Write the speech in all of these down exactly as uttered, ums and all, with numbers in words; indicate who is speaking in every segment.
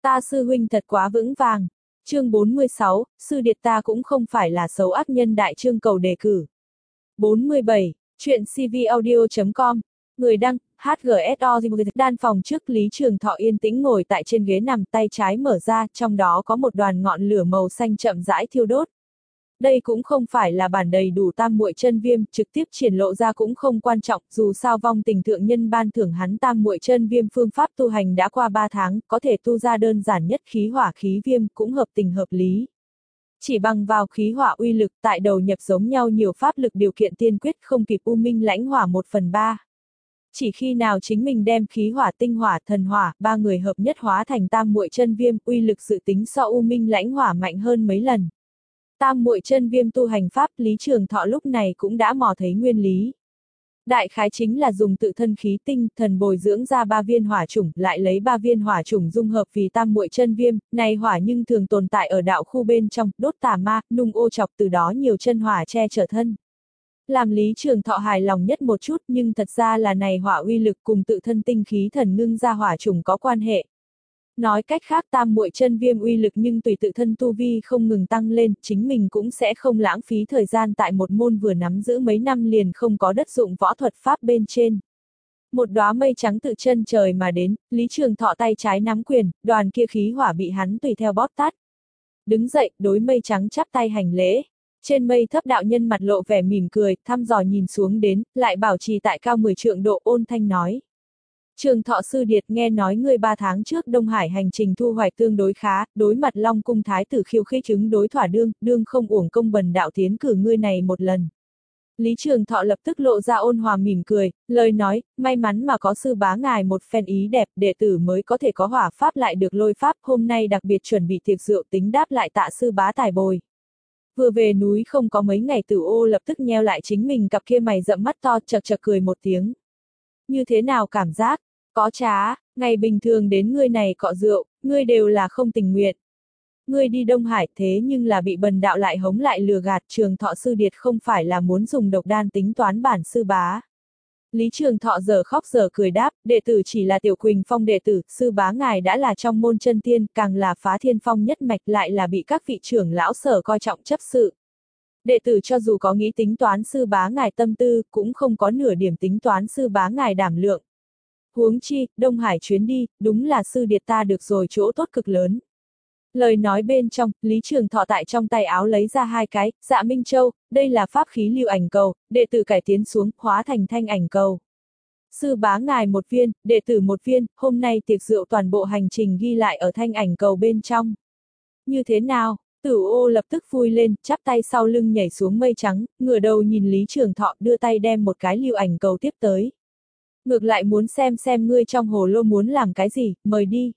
Speaker 1: Ta sư huynh thật quá vững vàng. Chương bốn mươi sáu, sư điệt ta cũng không phải là xấu ác nhân đại chương cầu đề cử. bốn mươi bảy, chuyện cvaudio chấm com, người đăng, hát giê ét o đan phòng trước Lý Trường Thọ yên tĩnh ngồi tại trên ghế nằm tay trái mở ra, trong đó có một đoàn ngọn lửa màu xanh chậm rãi thiêu đốt. Đây cũng không phải là bản đầy đủ tam muội chân viêm, trực tiếp triển lộ ra cũng không quan trọng, dù sao vong tình thượng nhân ban thưởng hắn tam muội chân viêm phương pháp tu hành đã qua ba tháng, có thể tu ra đơn giản nhất khí hỏa khí viêm, cũng hợp tình hợp lý. Chỉ bằng vào khí hỏa uy lực tại đầu nhập giống nhau nhiều pháp lực điều kiện tiên quyết không kịp U Minh lãnh hỏa một phần ba. Chỉ khi nào chính mình đem khí hỏa tinh hỏa thần hỏa, ba người hợp nhất hóa thành tam muội chân viêm, uy lực dự tính so U Minh lãnh hỏa mạnh hơn mấy lần. Tam muội chân viêm tu hành pháp, Lý Trường Thọ lúc này cũng đã mò thấy nguyên lý. Đại khái chính là dùng tự thân khí tinh, thần bồi dưỡng ra ba viên hỏa chủng, lại lấy ba viên hỏa chủng dung hợp vì tam muội chân viêm, này hỏa nhưng thường tồn tại ở đạo khu bên trong, đốt tà ma, nung ô chọc từ đó nhiều chân hỏa che chở thân. Làm Lý Trường Thọ hài lòng nhất một chút, nhưng thật ra là này hỏa uy lực cùng tự thân tinh khí thần ngưng ra hỏa chủng có quan hệ. Nói cách khác tam muội chân viêm uy lực nhưng tùy tự thân tu vi không ngừng tăng lên, chính mình cũng sẽ không lãng phí thời gian tại một môn vừa nắm giữ mấy năm liền không có đất dụng võ thuật pháp bên trên. Một đóa mây trắng tự chân trời mà đến, Lý Trường Thọ tay trái nắm quyền, đoàn kia khí hỏa bị hắn tùy theo bóp tắt. Đứng dậy, đối mây trắng chắp tay hành lễ. Trên mây thấp đạo nhân mặt lộ vẻ mỉm cười, thăm dò nhìn xuống đến, lại bảo trì tại cao mười trượng độ, ôn thanh nói. Trường Thọ sư điệt, nghe nói ngươi ba tháng trước Đông Hải hành trình thu hoạch tương đối khá, đối mặt Long cung thái tử khiêu khích chứng đối thỏa đương, đương không uổng công bần đạo tiến cử ngươi này một lần. Lý Trường Thọ lập tức lộ ra ôn hòa mỉm cười, lời nói, may mắn mà có sư bá ngài một phen ý đẹp, đệ tử mới có thể có hỏa pháp lại được lôi pháp, hôm nay đặc biệt chuẩn bị tiệc rượu tính đáp lại tạ sư bá tài bồi. Vừa về núi không có mấy ngày Tử Ô lập tức nheo lại chính mình cặp kia mày rậm mắt to, chật chật cười một tiếng. Như thế nào cảm giác? Có trá, ngày bình thường đến ngươi này cọ rượu, ngươi đều là không tình nguyện. Ngươi đi Đông Hải thế nhưng là bị bần đạo lại hống lại lừa gạt, Trường Thọ sư điệt không phải là muốn dùng độc đan tính toán bản sư bá. Lý Trường Thọ giờ khóc giờ cười đáp, đệ tử chỉ là Tiểu Quỳnh Phong đệ tử, sư bá ngài đã là trong môn chân tiên, càng là phá thiên phong nhất mạch, lại là bị các vị trưởng lão sở coi trọng chấp sự. Đệ tử cho dù có nghĩ tính toán sư bá ngài tâm tư, cũng không có nửa điểm tính toán sư bá ngài đảm lượng. Huống chi, Đông Hải chuyến đi, đúng là sư điệt ta được rồi chỗ tốt cực lớn. Lời nói bên trong, Lý Trường Thọ tại trong tay áo lấy ra hai cái, Dạ Minh Châu, đây là pháp khí lưu ảnh cầu, đệ tử cải tiến xuống, hóa thành thanh ảnh cầu. Sư bá ngài một viên, đệ tử một viên, hôm nay tiệc rượu toàn bộ hành trình ghi lại ở thanh ảnh cầu bên trong. Như thế nào? Tử Ô lập tức vui lên, chắp tay sau lưng nhảy xuống mây trắng, ngửa đầu nhìn Lý Trường Thọ đưa tay đem một cái lưu ảnh cầu tiếp tới. Ngược lại muốn xem xem ngươi trong hồ lô muốn làm cái gì, mời đi.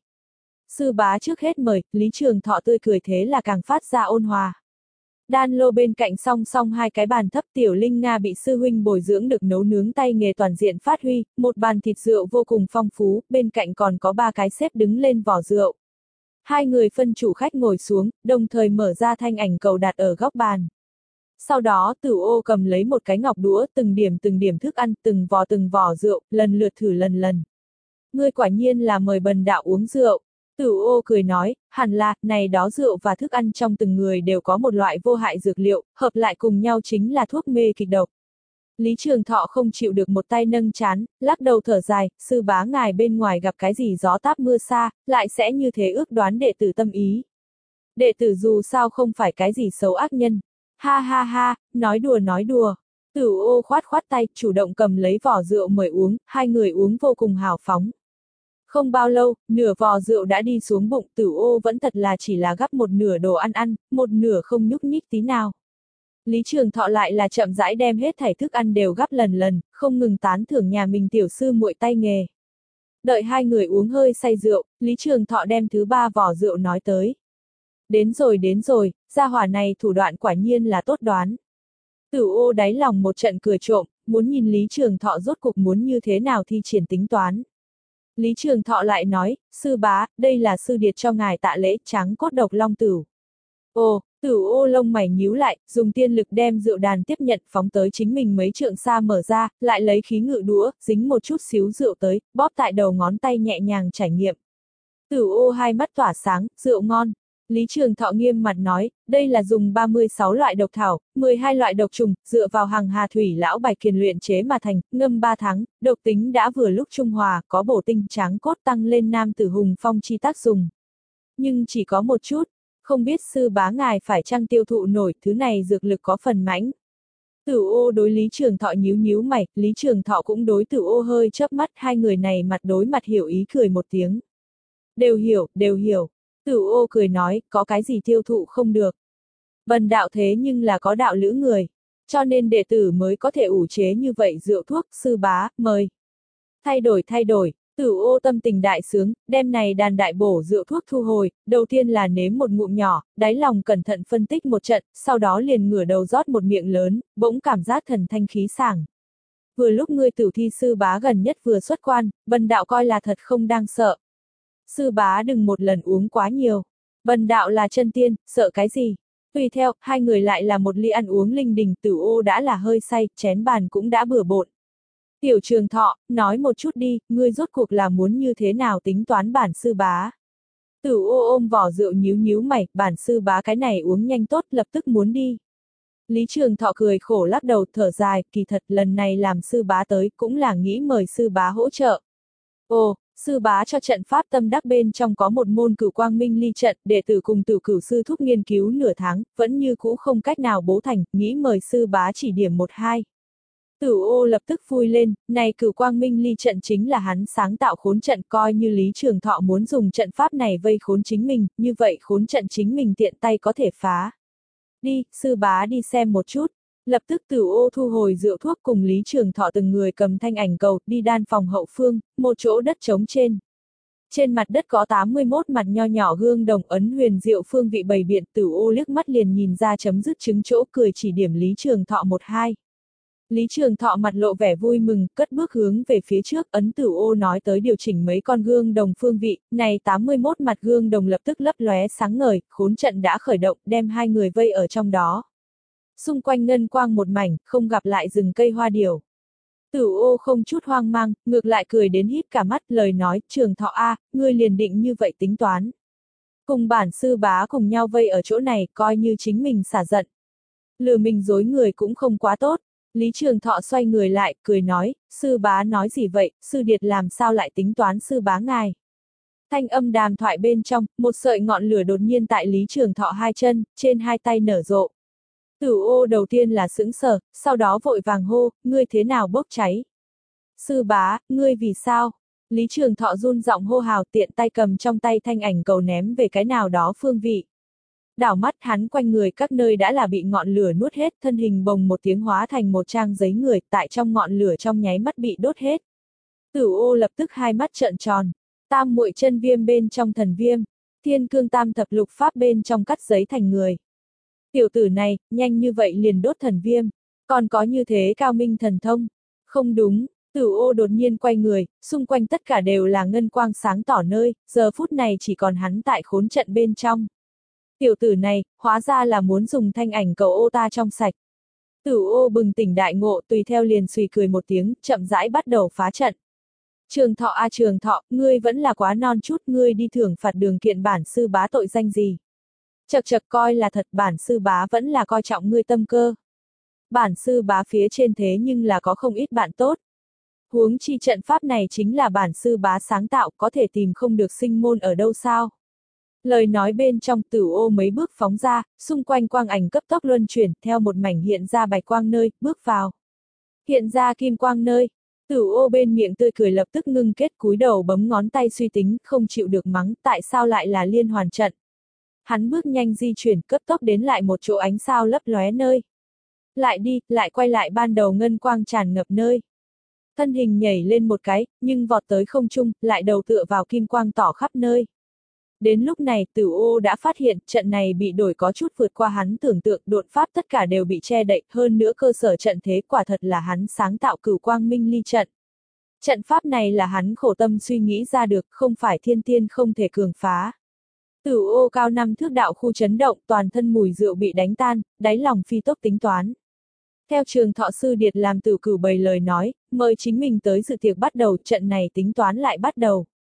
Speaker 1: Sư bá trước hết mời, Lý Trường Thọ tươi cười thế là càng phát ra ôn hòa. Đan lô bên cạnh song song hai cái bàn thấp, Tiểu Linh Nga bị sư huynh bồi dưỡng được nấu nướng tay nghề toàn diện phát huy, một bàn thịt rượu vô cùng phong phú, bên cạnh còn có ba cái xếp đứng lên vỏ rượu. Hai người phân chủ khách ngồi xuống, đồng thời mở ra thanh ảnh cầu đặt ở góc bàn. Sau đó Tử Ô cầm lấy một cái ngọc đũa, từng điểm từng điểm thức ăn, từng vò từng vò rượu, lần lượt thử lần lần. Ngươi quả nhiên là mời bần đạo uống rượu. Tử Ô cười nói, hẳn là, này đó rượu và thức ăn trong từng người đều có một loại vô hại dược liệu, hợp lại cùng nhau chính là thuốc mê kịch độc. Lý Trường Thọ không chịu được một tay nâng chán, lắc đầu thở dài, sư bá ngài bên ngoài gặp cái gì gió táp mưa xa, lại sẽ như thế ước đoán đệ tử tâm ý. Đệ tử dù sao không phải cái gì xấu ác nhân. Ha ha ha, nói đùa nói đùa. Tử Ô khoát khoát tay, chủ động cầm lấy vỏ rượu mời uống, hai người uống vô cùng hào phóng. Không bao lâu, nửa vò rượu đã đi xuống bụng, Tử Ô vẫn thật là chỉ là gắp một nửa đồ ăn ăn, một nửa không nhúc nhích tí nào. Lý Trường Thọ lại là chậm rãi đem hết thảy thức ăn đều gắp lần lần, không ngừng tán thưởng nhà mình tiểu sư muội tay nghề. Đợi hai người uống hơi say rượu, Lý Trường Thọ đem thứ ba vò rượu nói tới. Đến rồi đến rồi, gia hỏa này thủ đoạn quả nhiên là tốt đoán. Tử Ô đáy lòng một trận cười trộm, muốn nhìn Lý Trường Thọ rốt cục muốn như thế nào thi triển tính toán. Lý Trường Thọ lại nói, sư bá, đây là sư điệt cho ngài tạ lễ, trắng cốt độc long tửu. Ồ, Tử Ô lông mày nhíu lại, dùng tiên lực đem rượu đàn tiếp nhận, phóng tới chính mình mấy trượng xa mở ra, lại lấy khí ngự đũa, dính một chút xíu rượu tới, bóp tại đầu ngón tay nhẹ nhàng trải nghiệm. Tử ô hai mắt tỏa sáng, rượu ngon. Lý Trường Thọ nghiêm mặt nói, đây là dùng ba mươi sáu loại độc thảo, mười hai loại độc trùng, dựa vào hàng hà thủy lão bạch kiền luyện chế mà thành, ngâm ba tháng, độc tính đã vừa lúc trung hòa, có bổ tinh tráng cốt tăng lên nam tử hùng phong chi tác dùng. Nhưng chỉ có một chút, không biết sư bá ngài phải chăng tiêu thụ nổi, thứ này dược lực có phần mãnh. Tử ô đối Lý Trường Thọ nhíu nhíu mày, Lý Trường Thọ cũng đối Tử ô hơi chớp mắt, hai người này mặt đối mặt hiểu ý cười một tiếng. Đều hiểu, đều hiểu. Tử ô cười nói, có cái gì tiêu thụ không được. Bần đạo thế nhưng là có đạo lữ người, cho nên đệ tử mới có thể ủ chế như vậy rượu thuốc, sư bá, mời. Thay đổi thay đổi, Tử ô tâm tình đại sướng, đem này đàn đại bổ rượu thuốc thu hồi, đầu tiên là nếm một ngụm nhỏ, đáy lòng cẩn thận phân tích một trận, sau đó liền ngửa đầu rót một miệng lớn, bỗng cảm giác thần thanh khí sảng. Vừa lúc ngươi Tử thi sư bá gần nhất vừa xuất quan, bần đạo coi là thật không đang sợ. Sư bá đừng một lần uống quá nhiều. Bần đạo là chân tiên, sợ cái gì? Tùy theo, hai người lại là một ly ăn uống linh đình, Tử ô đã là hơi say, chén bàn cũng đã bừa bộn. Tiểu Trường Thọ, nói một chút đi, ngươi rốt cuộc là muốn như thế nào tính toán bản sư bá? Tử ô ôm vỏ rượu nhíu nhíu mày, bản sư bá cái này uống nhanh tốt, lập tức muốn đi. Lý Trường Thọ cười khổ lắc đầu thở dài, kỳ thật lần này làm sư bá tới cũng là nghĩ mời sư bá hỗ trợ. Ồ, sư bá cho trận pháp tâm đắc bên trong có một môn cửu quang minh ly trận, đệ tử cùng tử cửu sư thúc nghiên cứu nửa tháng, vẫn như cũ không cách nào bố thành, nghĩ mời sư bá chỉ điểm một hai. Tử ô lập tức vui lên, này cửu quang minh ly trận chính là hắn sáng tạo khốn trận, coi như Lý Trường Thọ muốn dùng trận pháp này vây khốn chính mình, như vậy khốn trận chính mình tiện tay có thể phá. Đi, sư bá đi xem một chút. Lập tức Tử ô thu hồi rượu thuốc cùng Lý Trường Thọ từng người cầm thanh ảnh cầu, đi đan phòng hậu phương, một chỗ đất trống trên. Trên mặt đất có tám mươi mốt mặt nho nhỏ gương đồng ấn huyền diệu phương vị bày biện, Tử ô liếc mắt liền nhìn ra chấm dứt chứng chỗ, cười chỉ điểm Lý Trường Thọ một hai. Lý Trường Thọ mặt lộ vẻ vui mừng, cất bước hướng về phía trước, ấn Tử ô nói tới điều chỉnh mấy con gương đồng phương vị, này tám mươi mốt mặt gương đồng lập tức lấp lóe sáng ngời, khốn trận đã khởi động, đem hai người vây ở trong đó. Xung quanh ngân quang một mảnh, không gặp lại rừng cây hoa điều. Tử ô không chút hoang mang, ngược lại cười đến híp cả mắt, lời nói, Trường Thọ a, ngươi liền định như vậy tính toán. Cùng bản sư bá cùng nhau vây ở chỗ này, coi như chính mình xả giận. Lừa mình dối người cũng không quá tốt. Lý Trường Thọ xoay người lại, cười nói, sư bá nói gì vậy, sư điệt làm sao lại tính toán sư bá ngài. Thanh âm đàm thoại bên trong, một sợi ngọn lửa đột nhiên tại Lý Trường Thọ hai chân, trên hai tay nở rộ. Tử ô đầu tiên là sững sờ, sau đó vội vàng hô, ngươi thế nào bốc cháy? Sư bá, ngươi vì sao? Lý Trường Thọ run giọng hô hào, tiện tay cầm trong tay thanh ảnh cầu ném về cái nào đó phương vị. Đảo mắt hắn quanh người các nơi đã là bị ngọn lửa nuốt hết, thân hình bồng một tiếng hóa thành một trang giấy người, tại trong ngọn lửa trong nháy mắt bị đốt hết. Tử ô lập tức hai mắt trợn tròn, tam muội chân viêm bên trong thần viêm, thiên cương tam thập lục pháp bên trong cắt giấy thành người. Tiểu tử này, nhanh như vậy liền đốt thần viêm, còn có như thế cao minh thần thông. Không đúng, Tử ô đột nhiên quay người, xung quanh tất cả đều là ngân quang sáng tỏ nơi, giờ phút này chỉ còn hắn tại khốn trận bên trong. Tiểu tử này, hóa ra là muốn dùng thanh ảnh cầu ô ta trong sạch. Tử ô bừng tỉnh đại ngộ, tùy theo liền suy cười một tiếng, chậm rãi bắt đầu phá trận. Trường Thọ a Trường Thọ, ngươi vẫn là quá non chút, ngươi đi thưởng phạt đường kiện bản sư bá tội danh gì? Chật chật coi là thật, bản sư bá vẫn là coi trọng ngươi tâm cơ. Bản sư bá phía trên thế nhưng là có không ít bạn tốt. Huống chi trận pháp này chính là bản sư bá sáng tạo, có thể tìm không được sinh môn ở đâu sao? Lời nói bên trong, Tử ô mấy bước phóng ra, xung quanh quang ảnh cấp tốc luân chuyển, theo một mảnh hiện ra bạch quang nơi, bước vào. Hiện ra kim quang nơi, Tử ô bên miệng tươi cười lập tức ngưng kết, cúi đầu bấm ngón tay suy tính, không chịu được mắng, tại sao lại là liên hoàn trận. Hắn bước nhanh di chuyển, cấp tốc đến lại một chỗ ánh sao lấp lóe nơi. Lại đi, lại quay lại ban đầu ngân quang tràn ngập nơi. Thân hình nhảy lên một cái, nhưng vọt tới không trung, lại đầu tựa vào kim quang tỏ khắp nơi. Đến lúc này, Tử ô đã phát hiện, trận này bị đổi có chút vượt qua hắn tưởng tượng, đột pháp tất cả đều bị che đậy, hơn nữa cơ sở trận thế quả thật là hắn sáng tạo cửu quang minh ly trận. Trận pháp này là hắn khổ tâm suy nghĩ ra được, không phải thiên tiên không thể cường phá. Tử ô cao năm thước đạo khu chấn động, toàn thân mùi rượu bị đánh tan, đáy lòng phi tốc tính toán. Theo Trường Thọ sư điệt làm Tử cửu bày lời nói, mời chính mình tới dự tiệc bắt đầu, trận này tính toán lại bắt đầu.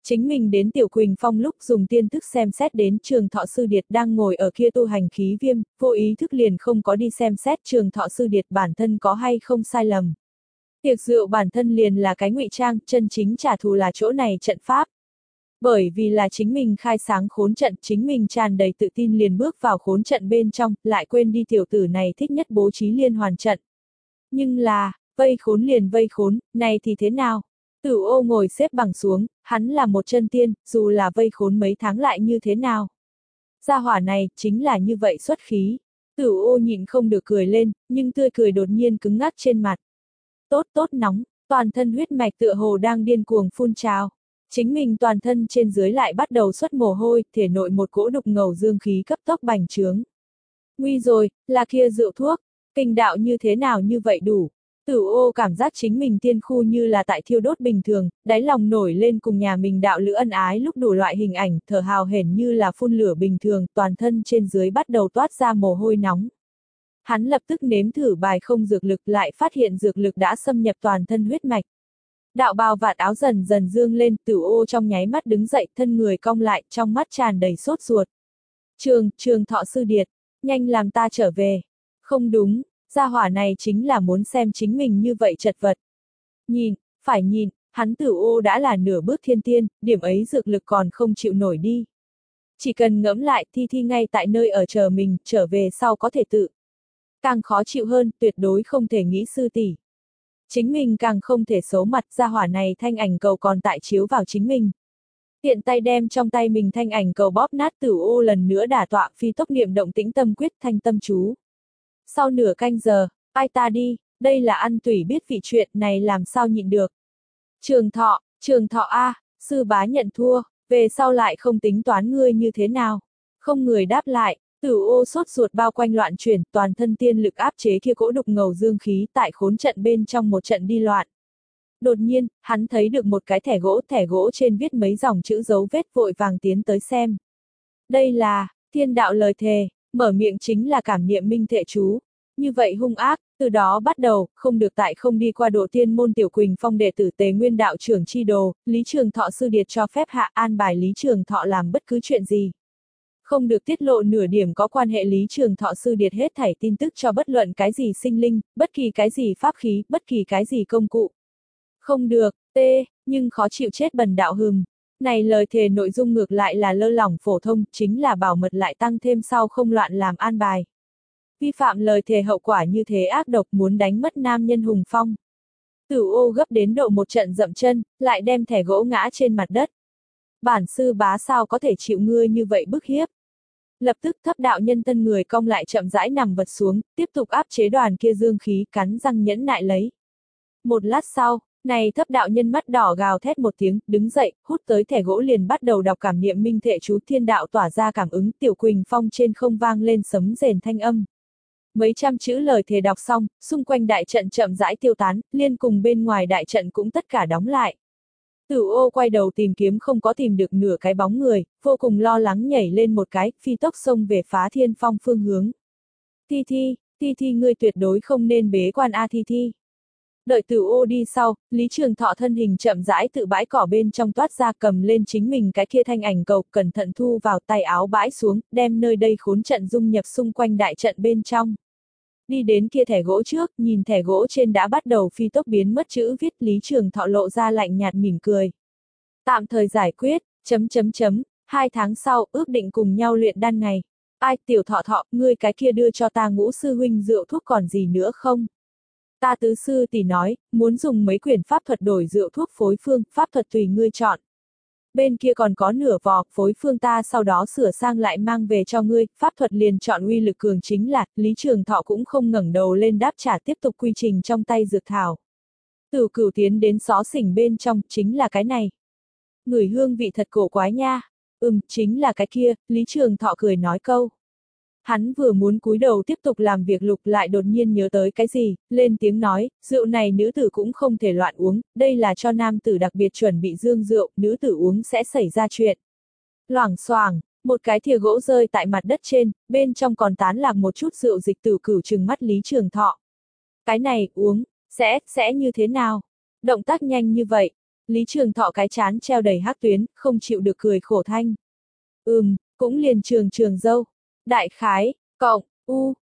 Speaker 1: Chính mình đến Tiểu Quỳnh Phong lúc dùng tiên thức xem xét đến Trường Thọ Sư Điệt đang ngồi ở kia tu hành khí viêm, vô ý thức liền không có đi xem xét Trường Thọ Sư Điệt bản thân có hay không sai lầm. Tiệc rượu bản thân liền là cái ngụy trang, chân chính trả thù là chỗ này trận pháp. Bởi vì là chính mình khai sáng khốn trận, chính mình tràn đầy tự tin liền bước vào khốn trận bên trong, lại quên đi tiểu tử này thích nhất bố trí liên hoàn trận. Nhưng là, vây khốn liền vây khốn, này thì thế nào? Tử Ô ngồi xếp bằng xuống, hắn là một chân tiên, dù là vây khốn mấy tháng lại như thế nào? Gia hỏa này, chính là như vậy xuất khí. Tử Ô nhịn không được cười lên, nhưng tươi cười đột nhiên cứng ngắc trên mặt. Tốt tốt nóng, toàn thân huyết mạch tựa hồ đang điên cuồng phun trào. Chính mình toàn thân trên dưới lại bắt đầu xuất mồ hôi, thể nội một cỗ đục ngầu dương khí cấp tốc bành trướng. Nguy rồi, là kia rượu thuốc, kinh đạo như thế nào như vậy đủ. Tử Ô cảm giác chính mình tiên khu như là tại thiêu đốt bình thường, đáy lòng nổi lên cùng nhà mình đạo lữ ân ái lúc đủ loại hình ảnh, thở hào hển như là phun lửa bình thường, toàn thân trên dưới bắt đầu toát ra mồ hôi nóng. Hắn lập tức nếm thử bài không dược lực, lại phát hiện dược lực đã xâm nhập toàn thân huyết mạch. Đạo bào vạt áo dần dần dương lên, Tử Ô trong nháy mắt đứng dậy, thân người cong lại, trong mắt tràn đầy sốt ruột. Trường, Trường Thọ Sư Điệt, nhanh làm ta trở về. Không đúng, gia hỏa này chính là muốn xem chính mình như vậy chật vật. Nhìn, phải nhìn, hắn Tử Ô đã là nửa bước thiên tiên, điểm ấy dược lực còn không chịu nổi đi. Chỉ cần ngẫm lại, Thi Thi ngay tại nơi ở chờ mình, trở về sau có thể tự. Càng khó chịu hơn, tuyệt đối không thể nghĩ sư tỷ. Chính mình càng không thể xấu mặt, gia hỏa này thanh ảnh cầu còn tại chiếu vào chính mình. Tiện tay đem trong tay mình thanh ảnh cầu bóp nát, Tử Ô lần nữa đả tọa phi tốc niệm động tĩnh tâm quyết thanh tâm chú. Sau nửa canh giờ, ai ta đi, đây là ăn tủy biết vị chuyện này làm sao nhịn được. Trường Thọ, Trường Thọ a, sư bá nhận thua, về sau lại không tính toán ngươi như thế nào. Không người đáp lại. Tử Ô sốt ruột bao quanh loạn chuyển, toàn thân tiên lực áp chế kia cỗ đục ngầu dương khí tại khốn trận bên trong một trận đi loạn. Đột nhiên, hắn thấy được một cái thẻ gỗ, thẻ gỗ trên viết mấy dòng chữ dấu vết, vội vàng tiến tới xem. Đây là, thiên đạo lời thề, mở miệng chính là cảm niệm minh thệ chú. Như vậy hung ác, từ đó bắt đầu, không được tại không đi qua độ tiên môn Tiểu Quỳnh Phong đệ tử Tế Nguyên đạo trưởng chi đồ, Lý Trường Thọ Sư Điệt cho phép hạ an bài Lý Trường Thọ làm bất cứ chuyện gì. Không được tiết lộ nửa điểm có quan hệ Lý Trường Thọ Sư Điệt hết thảy tin tức cho bất luận cái gì sinh linh, bất kỳ cái gì pháp khí, bất kỳ cái gì công cụ. Không được, tê, nhưng khó chịu chết bần đạo hừm. Này lời thề nội dung ngược lại là lơ lỏng phổ thông, chính là bảo mật lại tăng thêm sau không loạn làm an bài. Vi phạm lời thề hậu quả như thế ác độc, muốn đánh mất nam nhân hùng phong. Tử Ô gấp đến độ một trận dậm chân, lại đem thẻ gỗ ngã trên mặt đất. Bản sư bá sao có thể chịu ngươi như vậy bức hiếp. Lập tức thấp đạo nhân thân người cong lại chậm rãi nằm vật xuống, tiếp tục áp chế đoàn kia dương khí, cắn răng nhẫn nại lấy. Một lát sau, này thấp đạo nhân mắt đỏ gào thét một tiếng, đứng dậy, hút tới thẻ gỗ liền bắt đầu đọc cảm niệm minh thệ chú, thiên đạo tỏa ra cảm ứng, Tiểu Quỳnh Phong trên không vang lên sấm rền thanh âm. Mấy trăm chữ lời thề đọc xong, xung quanh đại trận chậm rãi tiêu tán, liên cùng bên ngoài đại trận cũng tất cả đóng lại. Tử Ô quay đầu tìm kiếm không có tìm được nửa cái bóng người, vô cùng lo lắng nhảy lên một cái, phi tốc xông về Phá Thiên Phong phương hướng. Thi Thi, Thi Thi ngươi tuyệt đối không nên bế quan a Thi Thi. Đợi Tử Ô đi sau, Lý Trường Thọ thân hình chậm rãi tự bãi cỏ bên trong toát ra, cầm lên chính mình cái kia thanh ảnh cầu, cẩn thận thu vào tay áo bãi xuống, đem nơi đây khốn trận dung nhập xung quanh đại trận bên trong. Đi đến kia thẻ gỗ trước, nhìn thẻ gỗ trên đã bắt đầu phi tốc biến mất chữ viết, Lý Trường Thọ lộ ra lạnh nhạt mỉm cười. Tạm thời giải quyết, chấm chấm chấm, hai tháng sau, ước định cùng nhau luyện đan ngày. Ai, Tiểu Thọ Thọ, ngươi cái kia đưa cho ta Ngũ sư huynh rượu thuốc còn gì nữa không? Ta tứ sư tỷ nói, muốn dùng mấy quyển pháp thuật đổi rượu thuốc phối phương, pháp thuật tùy ngươi chọn. Bên kia còn có nửa vò, phối phương ta sau đó sửa sang lại mang về cho ngươi, pháp thuật liền chọn uy lực cường chính là, Lý Trường Thọ cũng không ngẩng đầu lên đáp trả, tiếp tục quy trình trong tay dược thảo. Từ Cửu tiến đến xó xỉnh bên trong, chính là cái này. Ngửi hương vị thật cổ quái nha. Ừm, chính là cái kia, Lý Trường Thọ cười nói câu. Hắn vừa muốn cúi đầu tiếp tục làm việc lục lại đột nhiên nhớ tới cái gì, lên tiếng nói, rượu này nữ tử cũng không thể loạn uống, đây là cho nam tử đặc biệt chuẩn bị dương rượu, nữ tử uống sẽ xảy ra chuyện. Loảng xoảng, một cái thìa gỗ rơi tại mặt đất trên, bên trong còn tán lạc một chút rượu dịch. Tử Cửu trừng mắt Lý Trường Thọ. Cái này, uống, sẽ, sẽ như thế nào? Động tác nhanh như vậy. Lý Trường Thọ cái chán treo đầy hắc tuyến, không chịu được cười khổ thanh. Ừm, cũng liền trường trường dâu. Đại khái, cộng, u,